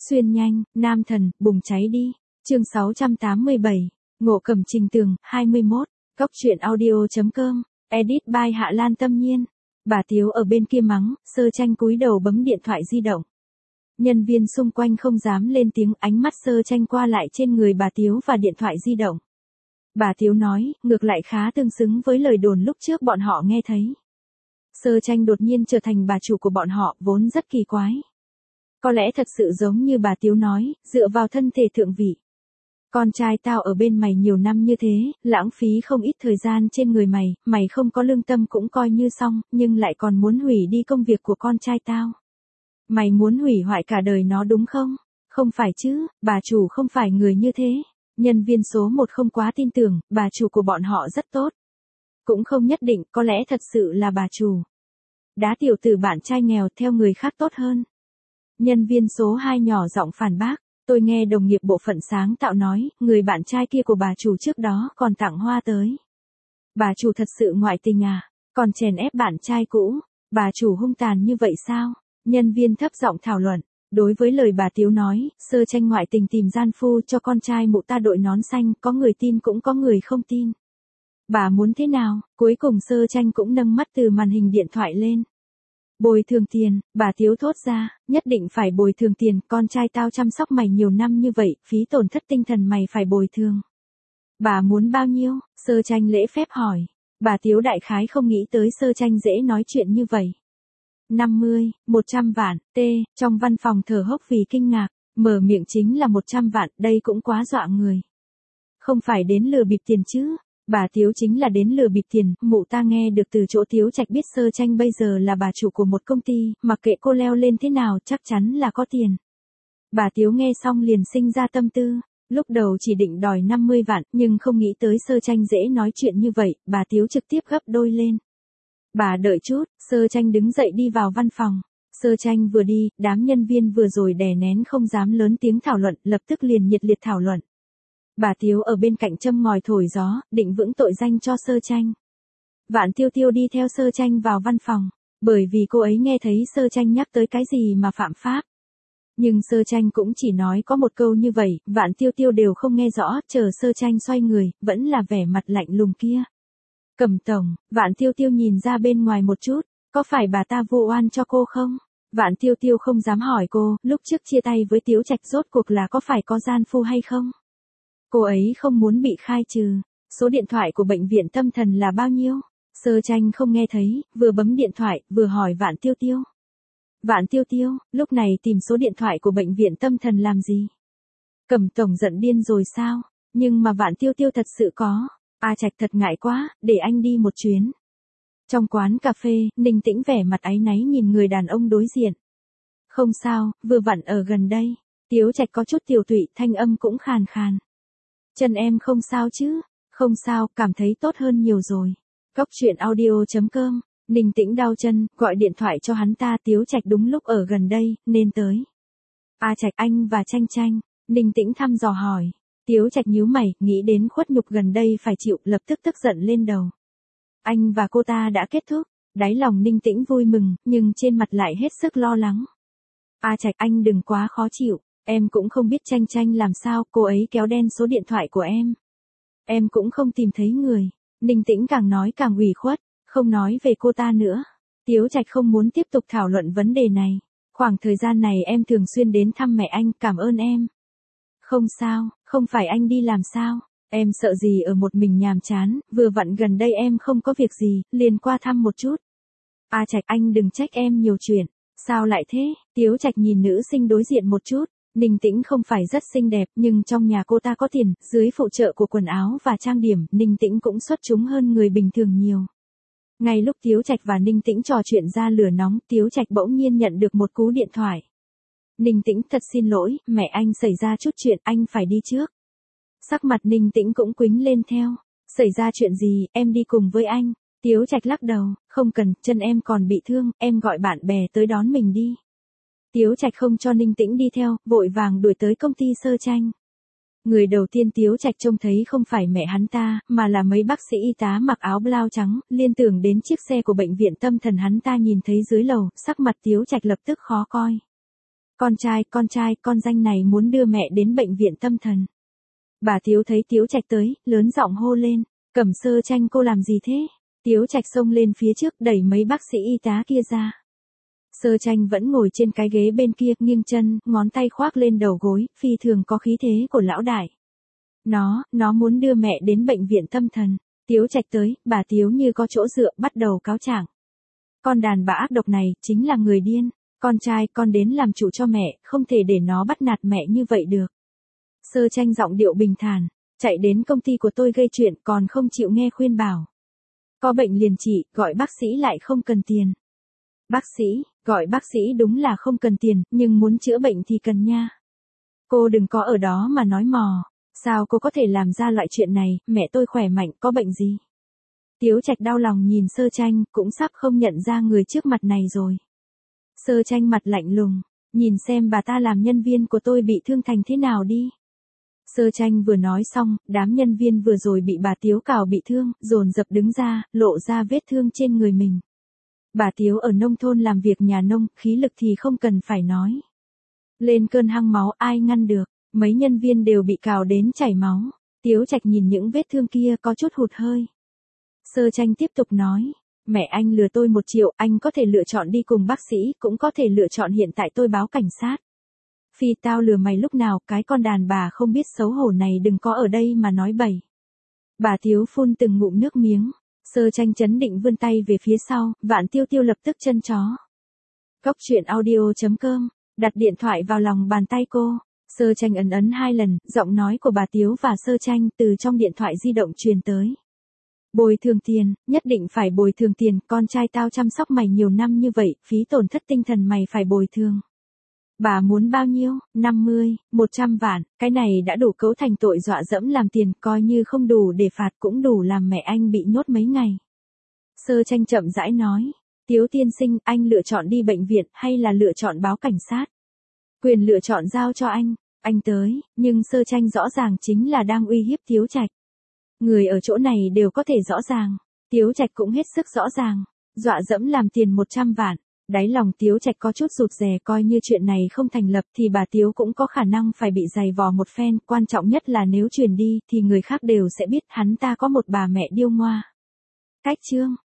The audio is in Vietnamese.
Xuyên nhanh, nam thần, bùng cháy đi. Chương 687. Ngộ Cầm Trình Tường, 21. Cóc truyện audio.com. Edit by Hạ Lan Tâm Nhiên. Bà Tiếu ở bên kia mắng, Sơ Tranh cúi đầu bấm điện thoại di động. Nhân viên xung quanh không dám lên tiếng, ánh mắt Sơ Tranh qua lại trên người bà Tiếu và điện thoại di động. Bà Tiếu nói, ngược lại khá tương xứng với lời đồn lúc trước bọn họ nghe thấy. Sơ Tranh đột nhiên trở thành bà chủ của bọn họ, vốn rất kỳ quái. Có lẽ thật sự giống như bà Tiếu nói, dựa vào thân thể thượng vị. Con trai tao ở bên mày nhiều năm như thế, lãng phí không ít thời gian trên người mày, mày không có lương tâm cũng coi như xong, nhưng lại còn muốn hủy đi công việc của con trai tao. Mày muốn hủy hoại cả đời nó đúng không? Không phải chứ, bà chủ không phải người như thế. Nhân viên số 1 không quá tin tưởng, bà chủ của bọn họ rất tốt. Cũng không nhất định, có lẽ thật sự là bà chủ. Đá tiểu tử bạn trai nghèo theo người khác tốt hơn. Nhân viên số 2 nhỏ giọng phản bác. Tôi nghe đồng nghiệp bộ phận sáng tạo nói, người bạn trai kia của bà chủ trước đó còn tặng hoa tới. Bà chủ thật sự ngoại tình à? Còn chèn ép bạn trai cũ. Bà chủ hung tàn như vậy sao? Nhân viên thấp giọng thảo luận. Đối với lời bà Tiếu nói, Sơ Tranh ngoại tình tìm gian phu cho con trai mụ ta đội nón xanh, có người tin cũng có người không tin. Bà muốn thế nào? Cuối cùng Sơ Tranh cũng nâng mắt từ màn hình điện thoại lên. Bồi thường tiền, bà Tiếu thốt ra, nhất định phải bồi thường tiền, con trai tao chăm sóc mày nhiều năm như vậy, phí tổn thất tinh thần mày phải bồi thường. Bà muốn bao nhiêu? Sơ Tranh lễ phép hỏi. Bà Tiếu đại khái không nghĩ tới Sơ Tranh dễ nói chuyện như vậy. 50, 100 vạn, trong văn phòng thở hốc vì kinh ngạc, mở miệng chính là 100 vạn, đây cũng quá dọa người. Không phải đến lừa bịp tiền chứ? Bà Tiếu chính là đến lừa bịp tiền, mụ ta nghe được từ chỗ Tiếu Trạch biết Sơ Tranh bây giờ là bà chủ của một công ty, mặc kệ cô leo lên thế nào chắc chắn là có tiền. Bà Tiếu nghe xong liền sinh ra tâm tư, lúc đầu chỉ định đòi 50 vạn, nhưng không nghĩ tới Sơ Tranh dễ nói chuyện như vậy, bà Tiếu trực tiếp gấp đôi lên. Bà đợi chút, Sơ Tranh đứng dậy đi vào văn phòng. Sơ Tranh vừa đi, đám nhân viên vừa rồi đè nén không dám lớn tiếng thảo luận, lập tức liền nhiệt liệt thảo luận. Bà Tiếu ở bên cạnh châm ngòi thổi gió, định vững tội danh cho Sơ Tranh. Vạn Tiêu Tiêu đi theo Sơ Tranh vào văn phòng, bởi vì cô ấy nghe thấy Sơ Tranh nhắc tới cái gì mà phạm pháp. Nhưng Sơ Tranh cũng chỉ nói có một câu như vậy, Vạn Tiêu Tiêu đều không nghe rõ, chờ Sơ Tranh xoay người, vẫn là vẻ mặt lạnh lùng kia. Cẩm tổng, Vạn Tiêu Tiêu nhìn ra bên ngoài một chút, có phải bà ta vu oan cho cô không? Vạn Tiêu Tiêu không dám hỏi cô, lúc trước chia tay với Tiếu Trạch rốt cuộc là có phải có gian phu hay không? Cô ấy không muốn bị khai trừ. Số điện thoại của bệnh viện tâm thần là bao nhiêu? Sơ Tranh không nghe thấy, vừa bấm điện thoại, vừa hỏi Vạn Tiêu Tiêu. Vạn Tiêu Tiêu, lúc này tìm số điện thoại của bệnh viện tâm thần làm gì? Cẩm tổng giận điên rồi sao? Nhưng mà Vạn Tiêu Tiêu thật sự có. A Trạch thật ngại quá, để anh đi một chuyến. Trong quán cà phê, Ninh Tĩnh vẻ mặt áy náy nhìn người đàn ông đối diện. Không sao, vừa vặn ở gần đây. Tiếu Trạch có chút tiểu tụy, thanh âm cũng khàn khàn. Chân em không sao chứ? Không sao, cảm thấy tốt hơn nhiều rồi. Cóc truyện audio.com. Ninh Tĩnh đau chân, gọi điện thoại cho hắn ta. Tiếu Trạch đúng lúc ở gần đây, nên tới. A Trạch, anh và Tranh Tranh. Ninh Tĩnh thăm dò hỏi. Tiếu Trạch nhíu mày, nghĩ đến khuất nhục gần đây phải chịu, lập tức tức giận lên đầu. Anh và cô ta đã kết thúc. Đáy lòng Ninh Tĩnh vui mừng, nhưng trên mặt lại hết sức lo lắng. A Trạch, anh đừng quá khó chịu. Em cũng không biết Tranh Tranh làm sao, cô ấy kéo đen số điện thoại của em. Em cũng không tìm thấy người. Ninh Tĩnh càng nói càng ủy khuất, không nói về cô ta nữa. Tiếu Trạch không muốn tiếp tục thảo luận vấn đề này. Khoảng thời gian này em thường xuyên đến thăm mẹ anh, cảm ơn em. Không sao, không phải anh đi làm sao? Em sợ gì ở một mình nhàm chán, vừa vặn gần đây em không có việc gì, liền qua thăm một chút. A Trạch, anh đừng trách em nhiều chuyện. Sao lại thế? Tiếu Trạch nhìn nữ sinh đối diện một chút. Ninh Tĩnh không phải rất xinh đẹp, nhưng trong nhà cô ta có tiền, dưới phụ trợ của quần áo và trang điểm, Ninh Tĩnh cũng xuất chúng hơn người bình thường nhiều. Ngay lúc Tiếu Trạch và Ninh Tĩnh trò chuyện ra lửa nóng, Tiếu Trạch bỗng nhiên nhận được một cú điện thoại. Ninh Tĩnh, thật xin lỗi, mẹ anh xảy ra chút chuyện, anh phải đi trước. Sắc mặt Ninh Tĩnh cũng quĩnh lên theo. Xảy ra chuyện gì, em đi cùng với anh. Tiếu Trạch lắc đầu, không cần, chân em còn bị thương, em gọi bạn bè tới đón mình đi. Tiếu Trạch không cho Ninh Tĩnh đi theo, vội vàng đuổi tới công ty Sơ Tranh. Người đầu tiên Tiếu Trạch trông thấy không phải mẹ hắn ta, mà là mấy bác sĩ y tá mặc áo blau trắng, liên tưởng đến chiếc xe của bệnh viện tâm thần hắn ta nhìn thấy dưới lầu, sắc mặt Tiếu Trạch lập tức khó coi. Con trai, con danh này muốn đưa mẹ đến bệnh viện tâm thần. Bà Tiếu thấy Tiếu Trạch tới, lớn giọng hô lên, Cẩm Sơ Tranh cô làm gì thế? Tiếu Trạch xông lên phía trước đẩy mấy bác sĩ y tá kia ra. Sơ Tranh vẫn ngồi trên cái ghế bên kia, nghiêng chân, ngón tay khoác lên đầu gối, phi thường có khí thế của lão đại. Nó muốn đưa mẹ đến bệnh viện tâm thần. Tiếu Trạch tới, bà Tiếu như có chỗ dựa, bắt đầu cáo trạng. Con đàn bà ác độc này, chính là người điên. Con trai, con đến làm chủ cho mẹ, không thể để nó bắt nạt mẹ như vậy được. Sơ Tranh giọng điệu bình thản, chạy đến công ty của tôi gây chuyện còn không chịu nghe khuyên bảo. Có bệnh liền trị, gọi bác sĩ lại không cần tiền. Gọi bác sĩ đúng là không cần tiền, nhưng muốn chữa bệnh thì cần nha. Cô đừng có ở đó mà nói mò. Sao cô có thể làm ra loại chuyện này, mẹ tôi khỏe mạnh, có bệnh gì? Tiếu Trạch đau lòng nhìn Sơ Tranh, cũng sắp không nhận ra người trước mặt này rồi. Sơ Tranh mặt lạnh lùng, nhìn xem bà ta làm nhân viên của tôi bị thương thành thế nào đi. Sơ Tranh vừa nói xong, đám nhân viên vừa rồi bị bà Tiếu cào bị thương, dồn dập đứng ra, lộ ra vết thương trên người mình. Bà Tiếu ở nông thôn làm việc nhà nông, khí lực thì không cần phải nói. Lên cơn hăng máu ai ngăn được, mấy nhân viên đều bị cào đến chảy máu. Tiếu Trạch nhìn những vết thương kia có chút hụt hơi. Sơ Tranh tiếp tục nói, mẹ anh lừa tôi 1 triệu, anh có thể lựa chọn đi cùng bác sĩ, cũng có thể lựa chọn hiện tại tôi báo cảnh sát. Phi tao lừa mày lúc nào, cái con đàn bà không biết xấu hổ này đừng có ở đây mà nói bậy. Bà Tiếu phun từng ngụm nước miếng. Sơ Tranh chấn định vươn tay về phía sau, Vạn Tiêu Tiêu lập tức chân chó. Cốc truyện audio.com, đặt điện thoại vào lòng bàn tay cô. Sơ Tranh ấn 2 lần, giọng nói của bà Tiếu và Sơ Tranh từ trong điện thoại di động truyền tới. Bồi thường tiền, nhất định phải bồi thường tiền, con trai tao chăm sóc mày nhiều năm như vậy, phí tổn thất tinh thần mày phải bồi thường. Bà muốn bao nhiêu? 50, 100 vạn, cái này đã đủ cấu thành tội dọa dẫm làm tiền, coi như không đủ để phạt cũng đủ làm mẹ anh bị nhốt mấy ngày. Sơ Tranh chậm rãi nói, Tiếu tiên sinh, anh lựa chọn đi bệnh viện hay là lựa chọn báo cảnh sát? Quyền lựa chọn giao cho anh tới, nhưng Sơ Tranh rõ ràng chính là đang uy hiếp Tiếu Trạch. Người ở chỗ này đều có thể rõ ràng, Tiếu Trạch cũng hết sức rõ ràng, dọa dẫm làm tiền 100 vạn. Đáy lòng Tiếu Trạch có chút rụt rè, coi như chuyện này không thành lập thì bà Tiếu cũng có khả năng phải bị giày vò một phen, quan trọng nhất là nếu truyền đi thì người khác đều sẽ biết hắn ta có một bà mẹ điêu ngoa. Cách chương